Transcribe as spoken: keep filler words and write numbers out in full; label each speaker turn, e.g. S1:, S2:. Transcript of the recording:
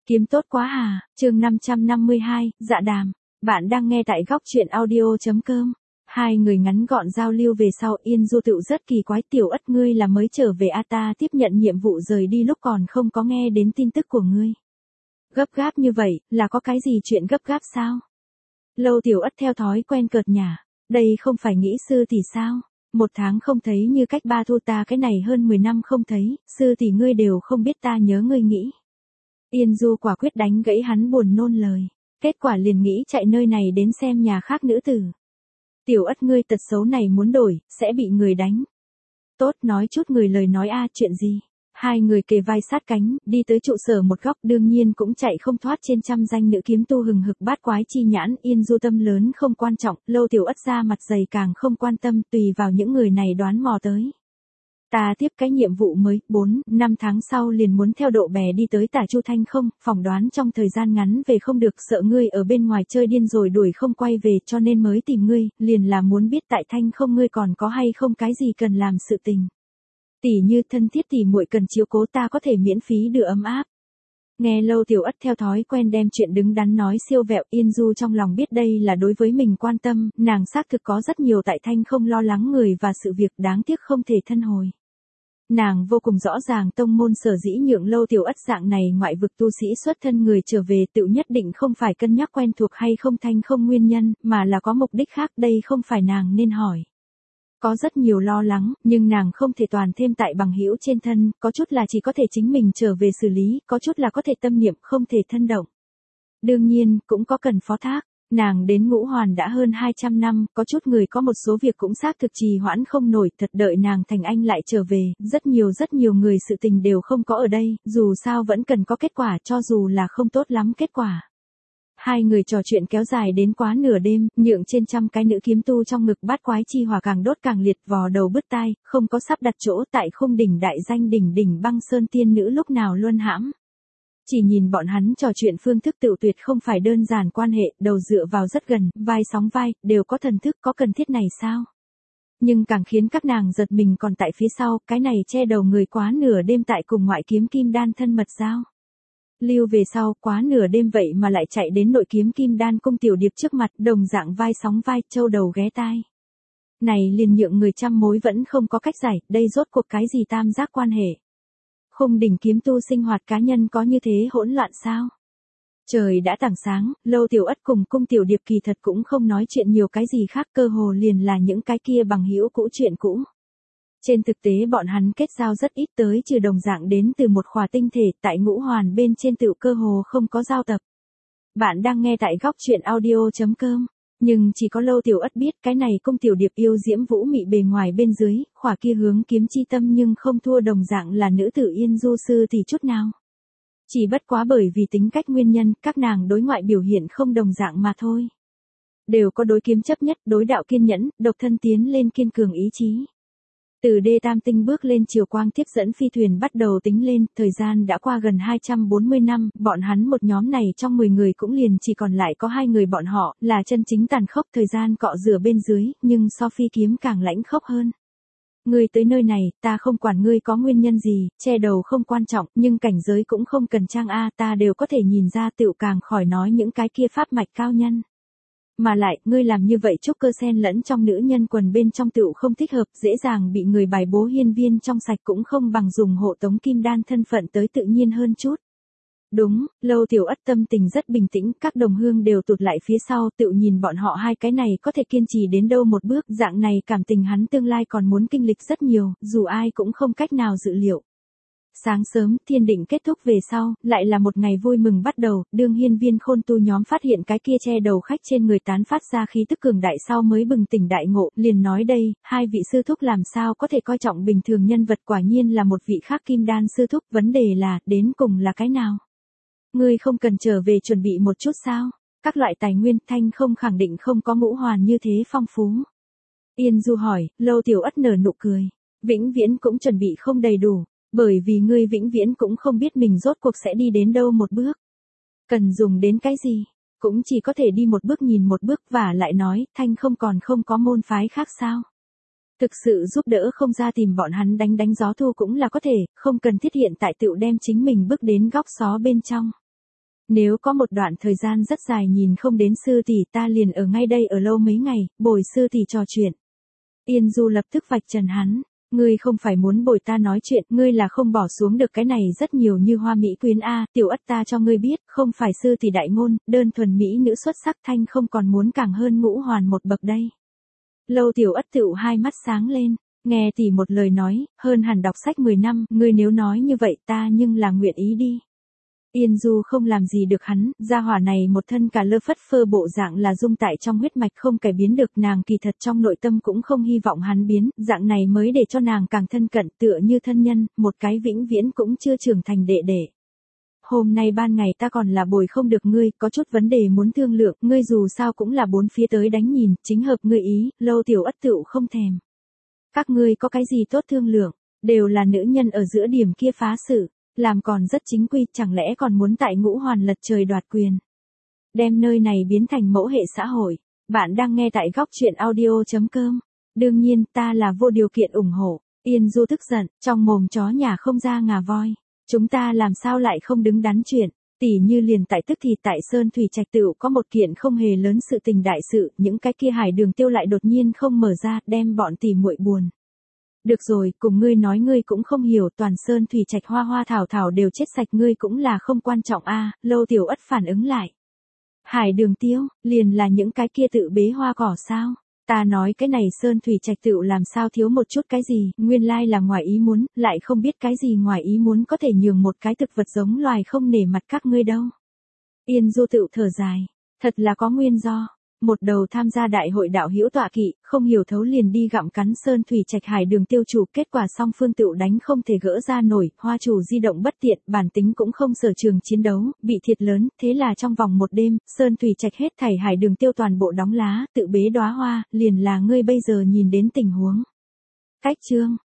S1: Kiếm tốt quá à, chương năm trăm năm mươi hai, dạ đàm. Bạn đang nghe tại góc truyện audio.com. Hai người ngắn gọn giao lưu về sau, Yên Du Tựu rất kỳ quái, Tiểu Ất ngươi là mới trở về a ta tiếp nhận nhiệm vụ rời đi lúc còn không có nghe đến tin tức của ngươi. Gấp gáp như vậy, là có cái gì chuyện gấp gáp sao? Lâu Tiểu Ất theo thói quen cợt nhả, đây không phải nghĩ sư tỷ sao? Một tháng không thấy như cách ba thu, ta cái này hơn mười năm không thấy, sư tỷ ngươi đều không biết ta nhớ ngươi nghĩ. Yên Du quả quyết đánh gãy hắn buồn nôn lời, kết quả liền nghĩ chạy nơi này đến xem nhà khác nữ tử. Tiểu Ất ngươi tật xấu này muốn đổi, sẽ bị người đánh. Tốt, nói chút người lời nói a, chuyện gì? Hai người kề vai sát cánh, đi tới trụ sở một góc, đương nhiên cũng chạy không thoát trên trăm danh nữ kiếm tu hừng hực bát quái chi nhãn. Yên Du tâm lớn không quan trọng, Lâu Tiểu Ất ra mặt dày càng không quan tâm, tùy vào những người này đoán mò tới. Ta tiếp cái nhiệm vụ mới, bốn, năm tháng sau liền muốn theo độ bè đi tới Tả Chu Thanh không, phỏng đoán trong thời gian ngắn về không được, sợ ngươi ở bên ngoài chơi điên rồi đuổi không quay về, cho nên mới tìm ngươi, liền là muốn biết tại Thanh không ngươi còn có hay không cái gì cần làm sự tình. Tỷ như thân thiết tỷ muội cần chiếu cố, ta có thể miễn phí đưa ấm áp. Nghe Lâu Tiểu Ất theo thói quen đem chuyện đứng đắn nói siêu vẹo, Yên Du trong lòng biết đây là đối với mình quan tâm, nàng xác thực có rất nhiều tại Thanh không lo lắng người và sự việc, đáng tiếc không thể thân hồi. Nàng vô cùng rõ ràng tông môn sở dĩ nhượng Lâu Tiểu Ất dạng này ngoại vực tu sĩ xuất thân người trở về, tự nhất định không phải cân nhắc quen thuộc hay không Thanh không nguyên nhân, mà là có mục đích khác, đây không phải nàng nên hỏi. Có rất nhiều lo lắng, nhưng nàng không thể toàn thêm tại bằng hữu trên thân, có chút là chỉ có thể chính mình trở về xử lý, có chút là có thể tâm niệm không thể thân động. Đương nhiên, cũng có cần phó thác. Nàng đến Ngũ Hoàn đã hơn hai trăm năm, có chút người có một số việc cũng xác thực trì hoãn không nổi, thật đợi nàng thành anh lại trở về, rất nhiều rất nhiều người sự tình đều không có ở đây, dù sao vẫn cần có kết quả, cho dù là không tốt lắm kết quả. Hai người trò chuyện kéo dài đến quá nửa đêm, nhượng trên trăm cái nữ kiếm tu trong ngực bát quái chi hỏa càng đốt càng liệt, vò đầu bứt tai, không có sắp đặt chỗ tại khung đỉnh đại danh đỉnh đỉnh băng sơn tiên nữ lúc nào luân hãm. Chỉ nhìn bọn hắn trò chuyện phương thức tự tuyệt không phải đơn giản quan hệ, đầu dựa vào rất gần, vai sóng vai, đều có thần thức, có cần thiết này sao? Nhưng càng khiến các nàng giật mình còn tại phía sau, cái này che đầu người quá nửa đêm tại cùng ngoại kiếm kim đan thân mật giao. Lưu về sau, quá nửa đêm vậy mà lại chạy đến nội kiếm kim đan cung tiểu điệp trước mặt, đồng dạng vai sóng vai, châu đầu ghé tai. Này liền nhượng người trăm mối vẫn không có cách giải, đây rốt cuộc cái gì tam giác quan hệ. Khung đỉnh kiếm tu sinh hoạt cá nhân có như thế hỗn loạn sao? Trời đã tảng sáng, Lâu Tiểu Ất cùng cung tiểu điệp kỳ thật cũng không nói chuyện nhiều cái gì khác, cơ hồ liền là những cái kia bằng hữu cũ chuyện cũ. Trên thực tế bọn hắn kết giao rất ít, tới trừ đồng dạng đến từ một khỏa tinh thể tại Ngũ Hoàn bên trên tự cơ hồ không có giao tập. Bạn đang nghe tại góc truyện audio.com. Nhưng chỉ có Lâu Tiểu Ất biết cái này cung tiểu điệp yêu diễm vũ mị bề ngoài bên dưới, khỏa kia hướng kiếm chi tâm nhưng không thua đồng dạng là nữ tử Yên Du sư thì chút nào. Chỉ bất quá bởi vì tính cách nguyên nhân, các nàng đối ngoại biểu hiện không đồng dạng mà thôi. Đều có đối kiếm chấp nhất, đối đạo kiên nhẫn, độc thân tiến lên kiên cường ý chí. Từ đê tam tinh bước lên chiều quang tiếp dẫn phi thuyền bắt đầu tính lên, thời gian đã qua gần hai trăm bốn mươi năm, bọn hắn một nhóm này trong mười người cũng liền chỉ còn lại có hai người bọn họ, là chân chính tàn khốc, thời gian cọ rửa bên dưới, nhưng so phi kiếm càng lãnh khốc hơn. Ngươi tới nơi này, ta không quản ngươi có nguyên nhân gì, che đầu không quan trọng, nhưng cảnh giới cũng không cần trang a, ta đều có thể nhìn ra, tựu càng khỏi nói những cái kia pháp mạch cao nhân. Mà lại, ngươi làm như vậy trúc cơ xen lẫn trong nữ nhân quần bên trong tựu không thích hợp, dễ dàng bị người bài bố hiên viên trong sạch, cũng không bằng dùng hộ tống kim đan thân phận tới tự nhiên hơn chút. Đúng, Lâu Tiểu Ất tâm tình rất bình tĩnh, các đồng hương đều tụt lại phía sau, tựu nhìn bọn họ hai cái này có thể kiên trì đến đâu một bước, dạng này cảm tình hắn tương lai còn muốn kinh lịch rất nhiều, dù ai cũng không cách nào dự liệu. Sáng sớm, thiên định kết thúc về sau, lại là một ngày vui mừng bắt đầu, đương hiên viên khôn tu nhóm phát hiện cái kia che đầu khách trên người tán phát ra khí tức cường đại sau mới bừng tỉnh đại ngộ, liền nói đây, hai vị sư thúc làm sao có thể coi trọng bình thường nhân vật, quả nhiên là một vị khác kim đan sư thúc, vấn đề là, đến cùng là cái nào? Ngươi không cần trở về chuẩn bị một chút sao? Các loại tài nguyên, Thanh không khẳng định không có Ngũ Hoàn như thế phong phú. Yên Du hỏi, Lâu Tiểu Ất nở nụ cười, vĩnh viễn cũng chuẩn bị không đầy đủ. Bởi vì ngươi vĩnh viễn cũng không biết mình rốt cuộc sẽ đi đến đâu một bước. Cần dùng đến cái gì, cũng chỉ có thể đi một bước nhìn một bước, và lại nói, Thanh không còn không có môn phái khác sao. Thực sự giúp đỡ không ra tìm bọn hắn đánh đánh gió thu cũng là có thể, không cần thiết hiện tại tự đem chính mình bước đến góc xó bên trong. Nếu có một đoạn thời gian rất dài nhìn không đến sư tỷ ta liền ở ngay đây ở lâu mấy ngày, bồi sư tỷ trò chuyện. Yên Du lập tức vạch trần hắn. Ngươi không phải muốn bồi ta nói chuyện, ngươi là không bỏ xuống được cái này rất nhiều như hoa mỹ quyến a, tiểu ất ta cho ngươi biết, không phải sư tỷ đại ngôn, đơn thuần mỹ nữ xuất sắc thanh không còn muốn càng hơn ngũ hoàn một bậc đây. Lâu tiểu ất tựu hai mắt sáng lên, nghe tỷ một lời nói, hơn hẳn đọc sách mười năm, ngươi nếu nói như vậy ta nhưng là nguyện ý đi. Yên Du không làm gì được hắn, gia hỏa này một thân cả lơ phất phơ bộ dạng là dung tại trong huyết mạch không cải biến được, nàng kỳ thật trong nội tâm cũng không hy vọng hắn biến, dạng này mới để cho nàng càng thân cận tựa như thân nhân, một cái vĩnh viễn cũng chưa trưởng thành đệ đệ. Hôm nay ban ngày ta còn là bồi không được ngươi, có chút vấn đề muốn thương lượng, ngươi dù sao cũng là bốn phía tới đánh nhìn, chính hợp ngươi ý, Lâu tiểu ất tựu không thèm. Các ngươi có cái gì tốt thương lượng, đều là nữ nhân ở giữa điểm kia phá sự. Làm còn rất chính quy, chẳng lẽ còn muốn tại ngũ hoàn lật trời đoạt quyền. Đem nơi này biến thành mẫu hệ xã hội. Bạn đang nghe tại góc truyện audio chấm com. Đương nhiên ta là vô điều kiện ủng hộ. Yên Du tức giận, trong mồm chó nhà không ra ngà voi. Chúng ta làm sao lại không đứng đắn chuyện. Tỉ như liền tại tức thì tại Sơn Thủy Trạch Tựu có một kiện không hề lớn sự tình đại sự. Những cái kia Hải Đường Tiêu lại đột nhiên không mở ra, đem bọn tỉ muội buồn. Được rồi, cùng ngươi nói ngươi cũng không hiểu, toàn Sơn Thủy Trạch hoa hoa thảo thảo đều chết sạch, ngươi cũng là không quan trọng a. À, Lâu tiểu ất phản ứng lại. Hải Đường Tiêu, liền là những cái kia tự bế hoa cỏ sao? Ta nói cái này Sơn Thủy Trạch tựu làm sao thiếu một chút cái gì, nguyên lai là ngoài ý muốn, lại không biết cái gì ngoài ý muốn có thể nhường một cái thực vật giống loài không nể mặt các ngươi đâu. Yên Du tựu thở dài, thật là có nguyên do. Một đầu tham gia đại hội đạo hữu tọa kỵ, không hiểu thấu liền đi gặm cắn Sơn Thủy Trạch Hải Đường Tiêu chủ, kết quả song phương tựu đánh không thể gỡ ra nổi, hoa chủ di động bất tiện, bản tính cũng không sở trường chiến đấu, bị thiệt lớn, thế là trong vòng một đêm, Sơn Thủy Trạch hết thảy Hải Đường Tiêu toàn bộ đóng lá, tự bế đóa hoa, liền là ngươi bây giờ nhìn đến tình huống. Cách chương